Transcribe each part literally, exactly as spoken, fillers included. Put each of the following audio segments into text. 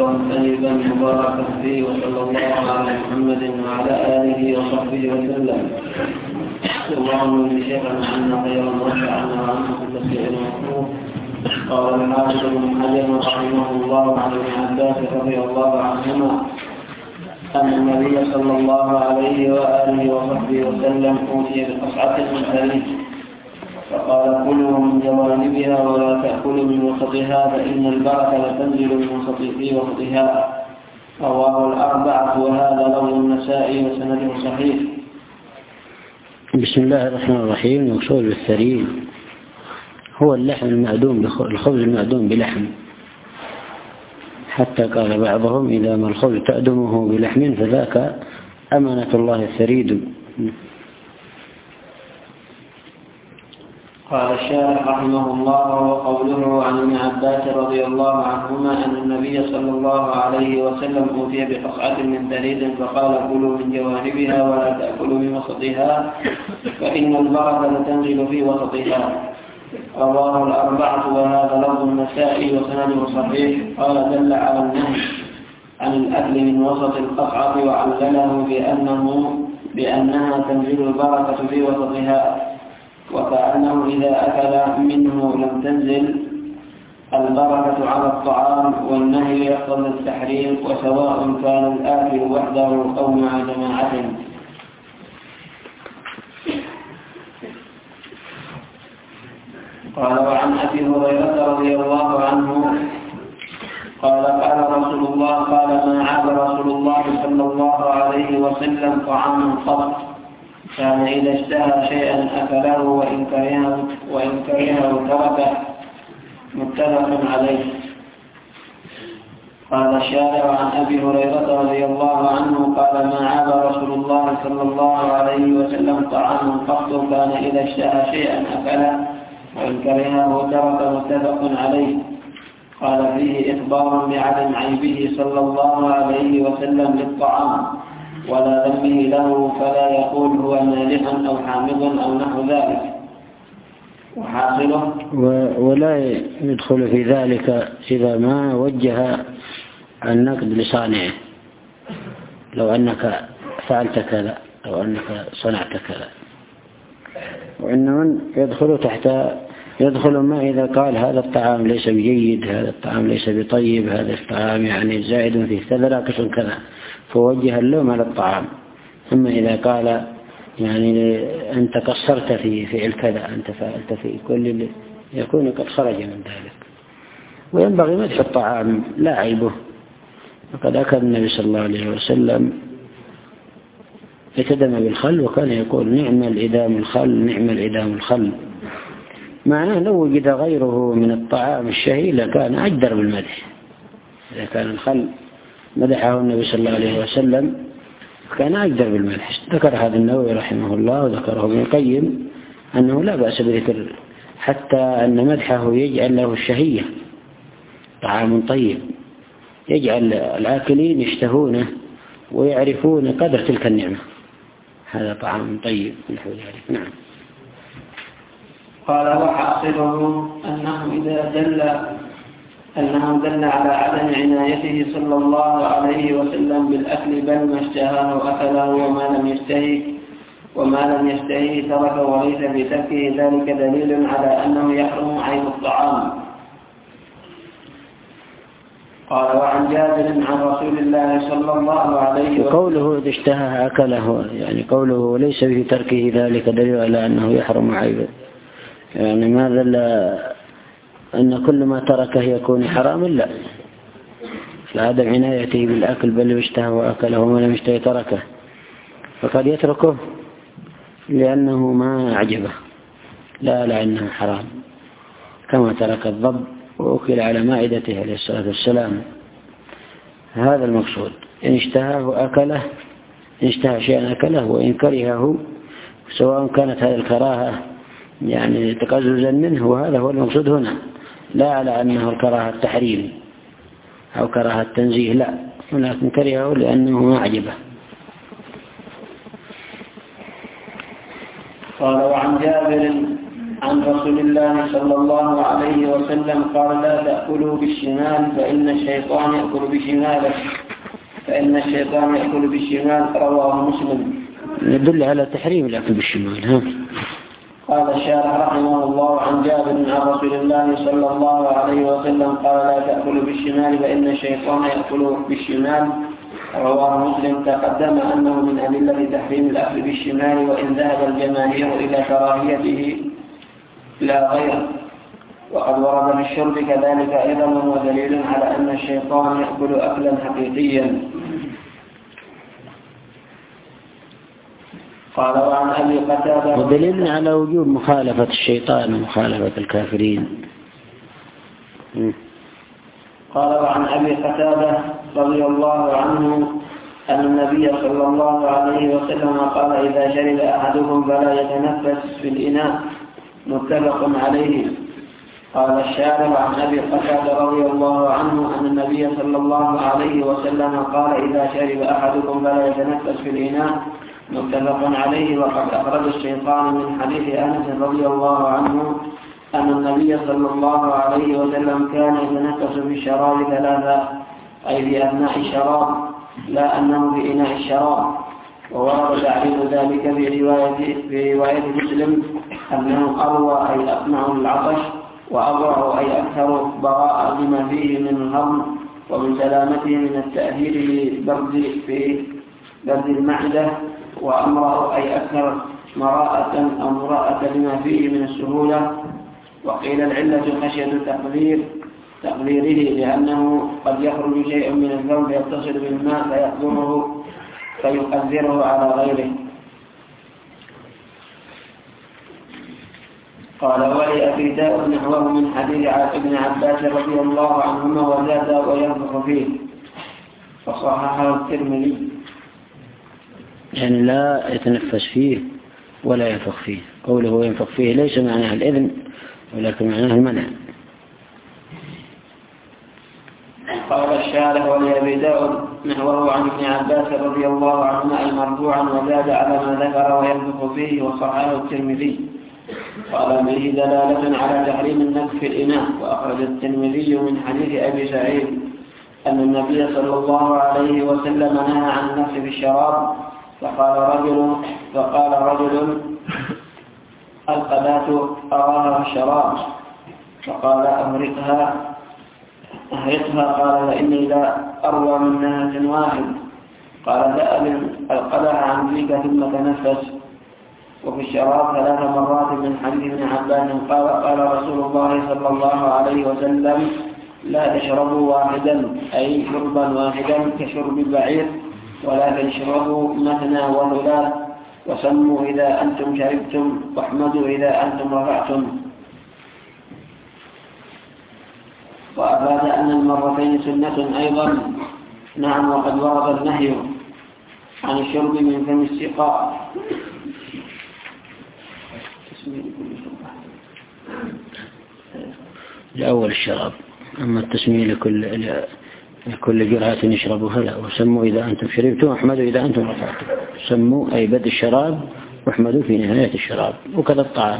خيرا طيبا مباركا فيه، وصلى الله على محمد وعلى آله وصحبه وسلم. اللهم إن شيخنا عنا خيرا وانفعنا وعنه كل شيء مكروه. قال الحافظ بن حجر رحمه الله عن ابن عباس رضي الله عنهما أن النبي صلى الله عليه وآله وصحبه وسلم أوتي بقصعة من ثريد فقال: كلوا من جوانبها ولا تأكلوا من وسطها، فإن البركة لتنزل من وسط في وسطها. رواه الأربعة، وهذا لفظ النسائي وسنده صحيح. بسم الله الرحمن الرحيم. المقصود بالثريد هو اللحم المعدوم، الخبز المعدوم بلحم، حتى قال بعضهم: إذا ما الخبز تأدمه بلحم فذاك أمانة الله الثريد. قال الشارح رحمه الله: وقوله عن ابن عباس رضي الله عنهما أن النبي صلى الله عليه وسلم أوتي بقصعة من ثريد فقال: كلوا من جوانبها ولا تأكلوا من وسطها، فإن البركة تنزل في وسطها. رواه الأربعة، وهذا لفظ النسائي وسنده صحيح. قال: دل على النهي عن الأكل من وسط القطعة، وعلله بأنه بأنها تنزل البركة في وسطها، وكأنه إذا أكل منه لم تنزل البركة على الطعام، والنهي يقتضي التحريم، وسواء كان الآكل وحده أو مع جماعة. قال: وعن أبي هريرة رضي الله عنه قال: قال رسول الله قال ما عاب رسول الله صلى الله عليه وسلم طعاما قط، كان إذا اشتهى شيئا أكله، وإن كرهه وإن كرهه تركه. متفق عليه. قال الشارع: عن أبي هريرة رضي الله عنه قال: ما عاب رسول الله صلى الله عليه وسلم طعاما قط، كان إذا اشتهى شيئا أكله، وإن كرهه ترك. متفق عليه. قال: فيه إخبار بعدم عيبه صلى الله عليه وسلم للطعام ولا ذمه له، فلا يقول هو مالح أو حامض أو نحو ذلك. وحاصله ولا يدخل في ذلك إذا ما وجه النقد لصانعه، لو أنك فعلت كذا أو أنك صنعت كذا، وإنما يدخل تحت يدخل ما إذا قال هذا الطعام ليس بجيد، هذا الطعام ليس بطيب، هذا الطعام يعني زائد فيه كذا ناقص كذا، فوجه اللوم على الطعام. ثم إذا قال يعني أنت قصرت في فعل كذا، أنت فعلت في كل، يكون قد خرج من ذلك. وينبغي مدح الطعام لا عيبه. وقد أكل النبي صلى الله عليه وسلم اتدم بالخل، وكان يقول: نعم الإدام الخل، نعم الإدام الخل. معناه لو وجد غيره من الطعام الشهي لكان أجدر بالمدح. إذا كان الخل مدحه النبي صلى الله عليه وسلم كان أجدر بالمدح. ذكر هذا النووي رحمه الله، وذكره ابن القيم أنه لا بأس بذكر، حتى أن مدحه يجعل له الشهية، طعام طيب، يجعل الآكلين يشتهونه ويعرفون قدر تلك النعمة. هذا طعام طيب نحو ذلك. نعم. قال: وحاصله أنه إذا دل أنه دل على عدم عنايته صلى الله عليه وسلم بالأكل، بل ما اشتهاه أكله، وما لم يشتهي وما لم يشتهي تركه، وليس بتركه ذلك دليل على أنه يحرم عين الطعام. قال: وعن جابر عن رسول الله صلى الله عليه وسلم قوله إذا اشتهى أكله، يعني قوله ليس في تركه ذلك دليل على أنه يحرم عيبه، يعني ما دل أن كل ما تركه يكون حراما؟ لا، فعدم عنايته بالأكل، بل اشتهى وأكله، وما لم يشتهي تركه، فقد يتركه لأنه ما أعجبه، لا لأنه حرام، كما ترك الضب وأكل على مائدته عليه الصلاة والسلام. هذا المقصود. إن اشتهاه أكله، إن اشتهى شيئا أكله، وإن كرهه، سواء كانت هذه الكراهة يعني تقززا منه، وهذا هو المقصود هنا، لا على أنه الكراهة التحريم أو كراهة التنزيه، لا، ولكن كرهه لأنه ما أعجبه. قال: وعن جابر عن رسول الله صلى الله عليه وسلم قال لا تأكلوا بالشمال فإن الشيطان يأكل بشماله فإن الشيطان يأكل بالشمال. رواه مسلم. يدل على تحريم الأكل بالشمال. ها. قال الشارح رحمه الله عن جابر عن رسول الله صلى الله عليه وسلم قال لا تأكلوا بالشمال فإن الشيطان يأكل بالشمال. رواه مسلم. تقدم أنه من أدلة تحريم الأكل بالشمال وإن ذهب الجماهير إلى كراهيته لا غير، وقد ورد في الشرب كذلك أيضا وهو دليل على أن الشيطان يأكل أكلا حقيقيا. قال وعن أبي قتادة ودليل على وجوب مخالفة الشيطان ومخالفة الكافرين. قال وعن أبي قتادة رضي الله عنه أن النبي صلى الله عليه وسلم قال إذا شرب أحدكم فلا يتنفس في الإناء. متفق عليه. قال الشارع عن أبي قتادة رضي الله عنه أن النبي صلى الله عليه وسلم قال إذا شرب أحدكم فلا يتنفس في الإناء. متفق عليه. وقد أخرج الشيطان من حديث أنس رضي الله عنه أن النبي صلى الله عليه وسلم كان يتنفس في الشراب ثلاثة، أي في أثناء الشراب لا أنه في إناء الشراب. وورد تعريف ذلك في رواية, في رواية مسلم أنه أروى أي أقنع العطش، وأبرع أي أكثر براءة لما فيه من الهضم ومن سلامته من التأثير لبرد في برد المعدة، وأمرأ أي أكثر مراءة أو مراءة لما فيه من السهولة. وقيل العلة خشية تقدير تقديره لأنه قد يخرج شيء من الثوب يتصل بالماء فيقدره فيقدره على غيره. قال ولأبي داود نحوه من حديث ابن عباس رضي الله عنهما وزاد وينفخ فيه، فصححه الترمذي. يعني لا يتنفس فيه ولا ينفخ فيه. قوله ينفخ فيه ليس معناه الإذن ولكن معناه المنع. قال الشارح ولأبي داود نحوه عن ابن عباس رضي الله عنهما أي مرفوعا وزاد على ما ذكر وينفخ فيه، وصححه الترمذي. قال به دلالة على تحريم النفخ في الإناء. وأخرج الترمذي من حديث أبي سعيد أن النبي صلى الله عليه وسلم نهى عن النفخ في الشراب. فقال رجل فقال رجل القذاة أراها في الشراب، فقال أهرقها أهرقها قال فإني لا أروى من نهج واحد. قال ذأب القدح عن فيك ثم تنفس. وفي الشراب ثلاث مرات من حديث ابن عباس قال قال رسول الله صلى الله عليه وسلم لا تشربوا واحدا أي شربا واحدا كشرب البعير، ولا تشربوا مثنى وثلاث، وسموا إذا أنتم شربتم واحمدوا إذا أنتم رفعتم. وأفاد أن المرتين سنة أيضا. نعم. وقد ورد النهي عن الشرب من فم السقاء. لأول الشراب. أما التسمية لكل لكل جرعة يشربها لا. وسموا إذا أنتم شربتم واحمدوا إذا أنتم رفعتم. سموا أي بدء الشراب واحمدوا في نهاية الشراب. وكذا الطعام.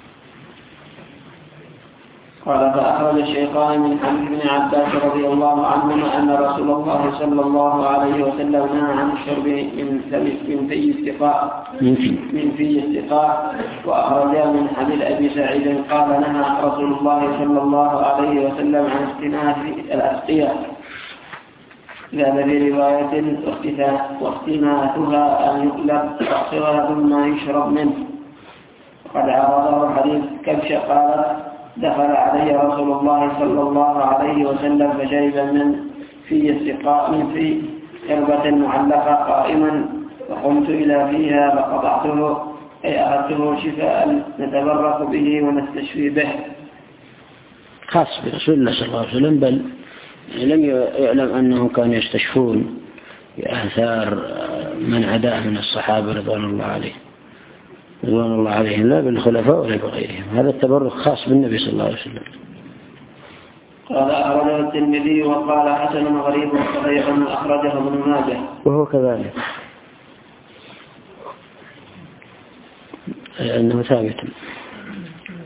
قال فأخرج الشيخان من حديث ابن عباس رضي الله عنهما أن رسول الله صلى الله عليه وسلم نهى عن الشرب من من في السقاء من في السقاء. وأخرجا من حديث أبي سعيد قال نهى رسول الله صلى الله عليه وسلم عن استناء الأسقياء. ذهب في رواية واختناثها أن يقلب رأسها ثم يشرب منه. وقد عرضه حديث كبش قالت دخل علي رسول الله صلى الله عليه وسلم فشرب من في السقاء من في قربة معلقة قائما، فقمت إلى فيها فقطعته أي أخذته شفاء نتبرك به ونستشفي به. خاص برسول الله صلى الله عليه وسلم، بل لم يعلم أنه كان يستشفون بآثار من عداه من الصحابة رضوان الله عليه رضوان الله عليهم لا بالخلفاء ولا بغيرهم. هذا التبرك خاص بالنبي صلى الله عليه وسلم. قال أخرجه الترمذي وقال حسن غريب صحيح أخرجه ابن ماجه وهو كذلك أنه ثابت.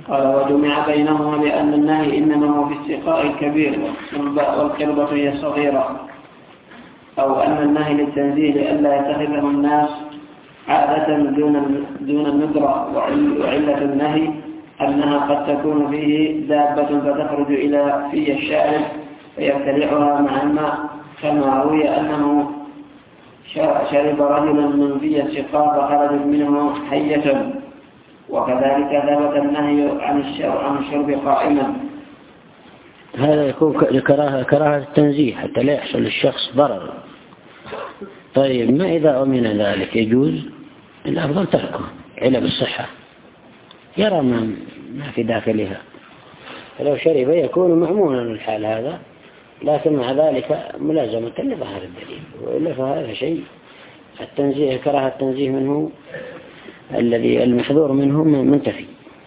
قال وجمع بينهما بأن النهي إنما هو في السقاء الكبير والقربة هي الصغيرة، أو أن النهي للتنزيه لئلا يتخذه الناس عادة دون دون الندرة، وعلة النهي أنها قد تكون فيه دابة فتخرج إلى في الشارب فيبتلعها مع الماء، كما روي أنه شرب رجل من في السقاء فخرجت منه حية، وكذلك ثبت النهي عن الشرب, عن الشرب قائما. هذا يكون كراهة كراهة التنزيه حتى لا يحصل للشخص ضرر. طيب ما إذا أمن ذلك يجوز؟ الأفضل تركه علب الصحة، يرى ما في داخلها، فلو شرب يكون مأمونا الحال هذا، لكن مع ذلك ملازمة لظهر الدليل، وإلا فهذا شيء التنزيه كراهة التنزيه منه الذي المحذور منه منتفي،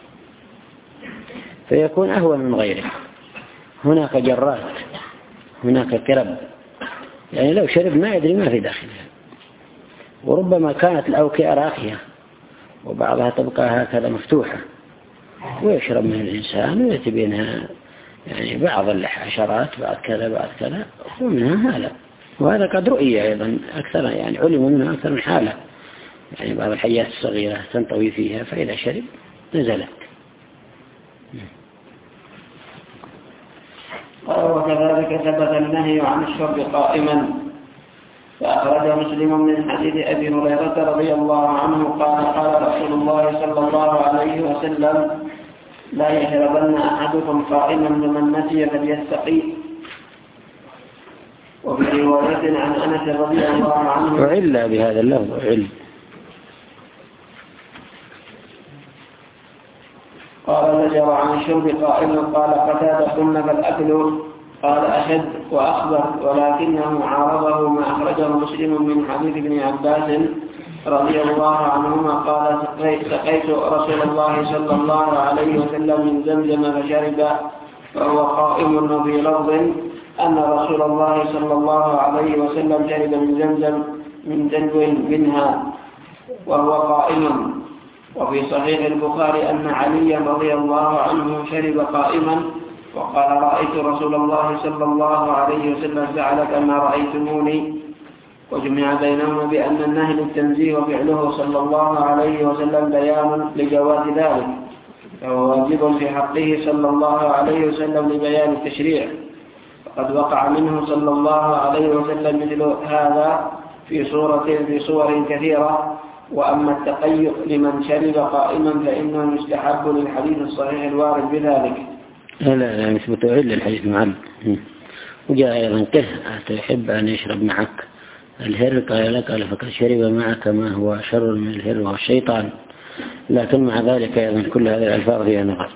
فيكون أهون من غيره. هناك جرات، هناك كرب، يعني لو شرب ما يدري ما في داخلها، وربما كانت الأوكية راقية وبعضها تبقى هكذا مفتوحة، ويشرب من الإنسان ويأتي بينها يعني بعض الحشرات بعد كذا بعد كذا ومنها هذا، وهذا قد رؤية أيضا أكثر، يعني علم منها أكثر من حالة، يعني بعض الحيات الصغيرة تنطوي فيها فإذا شرب نزلت. وكذلك ثبت النهي عن الشرب قائما، فأخرج مسلم من حديث أبي هريرة رضي الله عنه قال قال رسول الله صلى الله عليه وسلم لا يشربن أحدكم قائما فمن نسي فليستقي. وفي رواية عن أنس رضي الله عنه وعلا بهذا اللفظ وعلا قال زجر عن الشرب قائما قال قتادة قلنا فالأكل قال أشد وأخبر، ولكنه عارضه ما أخرجه مسلم من حديث ابن عباس رضي الله عنهما قال سقيت رسول الله صلى الله عليه وسلم من زمزم فشرب وهو قائم، في لفظ أن رسول الله صلى الله عليه وسلم شرب من زمزم من دلو منها وهو قائم. وفي صحيح البخاري أن علي رضي الله عنه شرب قائما وقال رأيت رسول الله صلى الله عليه وسلم فعل كما رأيتموني. وجمع بينهما بأن النهي للتنزيه وفعله صلى الله عليه وسلم بيان لجواز ذلك، فهو واجب في حقه صلى الله عليه وسلم لبيان التشريع، فقد وقع منه صلى الله عليه وسلم مثل هذا في صورة في صور كثيرة. وأما التقيؤ لمن شرب قائما فإنه يستحب للحديث الصحيح الوارد بذلك. لا لا يثبت إلا الحديث معلم. وجاء أيضا كه يحب أن يشرب معك الهر قال لك قال فقد شرب معك ما هو شر من الهر وهو الشيطان، لكن مع ذلك أيضا كل هذه الألفاظ فيها نظر.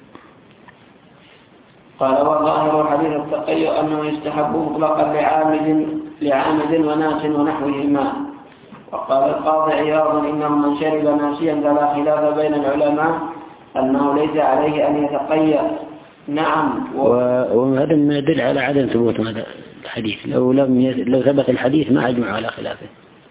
قال وظاهر حديث التقيؤ أنه يستحب مطلقا لعامد لعامد وناس ونحوهما. وقال القاضي عياض إنه من شرب ناسيا فلا خلاف بين العلماء أنه ليس عليه أن يتقيأ. نعم. وهذا ما يدل على عدم ثبوت هذا الحديث، لو لم ي... لو ثبت الحديث ما أجمع على خلافه.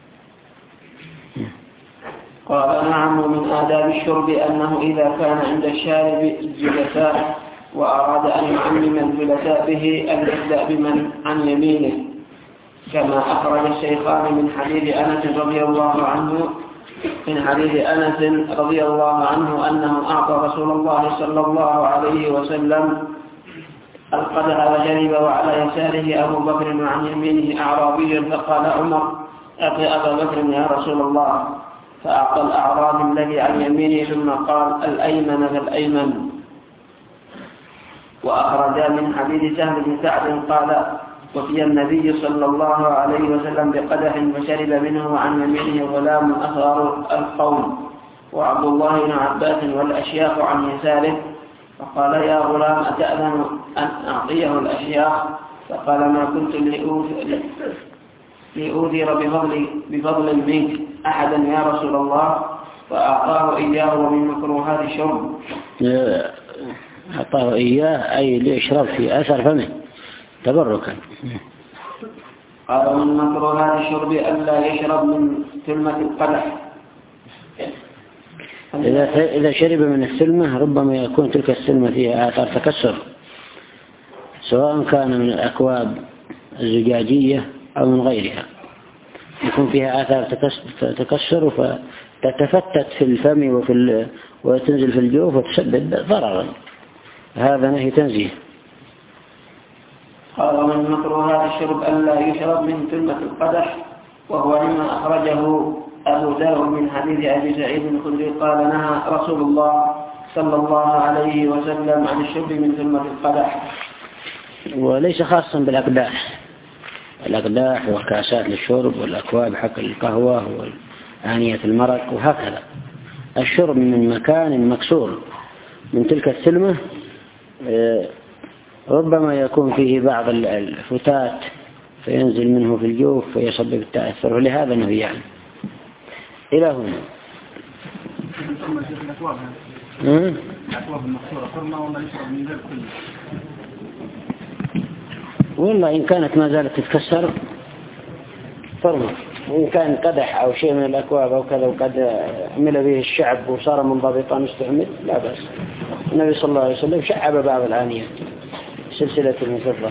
قال نعم. ومن آداب الشرب أنه إذا كان عند الشارب الجلساء وأراد أن يعمم الجلساء به أن يبدأ بمن عن يمينه، كما أخرج الشيخان من حديث أنس رضي الله عنه من حديث أنس رضي الله عنه أنه أعطى رسول الله صلى الله عليه وسلم القدح وشرب وعلى يساره أبو بكر وعن يمينه أعرابي، فقال عمر أعطي أبا بكر يا رسول الله، فأعطى الأعرابي الذي عن يمينه ثم قال الأيمن فالأيمن. وأخرج من حديث سهل بن سعد قال وفي النبي صلى الله عليه وسلم بقدح فشرب منه وعن يمينه غلام أصغر القوم وعبد الله بن عباس والأشياخ عن يساره، فقال يا غلام أتأذن أن أعطيه الأشياخ؟ فقال ما كنت لأوذر بفضل, بفضل منك أحدا يا رسول الله، فأعطاه إياه ومن مكروهات الشرب. أعطاه إياه أي ليشرب في أثر فمه تبركا. قال من مكروهات الشرب ألا يشرب من كلمة القدح. إذا إذا شرب من السلمة ربما يكون تلك السلمة فيها آثار تكسر، سواء كان من الأكواب الزجاجية أو من غيرها، يكون فيها آثار تكسر فتتفتت في الفم وفي وتنزل في الجوف وتسبب ضررا. هذا نهي تنزيه. قال ومن مكروهات الشرب ألا يشرب من ثلمة القدح، وهو مما أخرجه أبو داود من حديث أبي سعيد الخدري قال نهى رسول الله صلى الله عليه وسلم عن الشرب من ثلمة القدح. وليس خاصا بالأقداح، الأقداح والكاسات للشرب والأكواب حق القهوة وآنية المرق وهكذا. الشرب من مكان مكسور من تلك الثلمة ربما يكون فيه بعض الفتات فينزل منه في الجوف فيسبب التأثر، ولهذا نهي يعني. إلى هنا والله إن كانت ما زالت تتكسر فرمه، وإن كان قدح أو شيء من الأكواب أو كذا وقد عمل به الشعب وصار منضبطا مستعمل لا بأس. النبي صلى الله عليه وسلم شعب بعض الآنية سلسلة من فضة.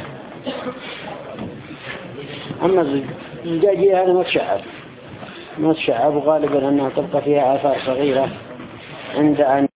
أما الزجاجية هذا ما تشعب ما تشعب، وغالبا أنها تبقى فيها آثار صغيرة عند أن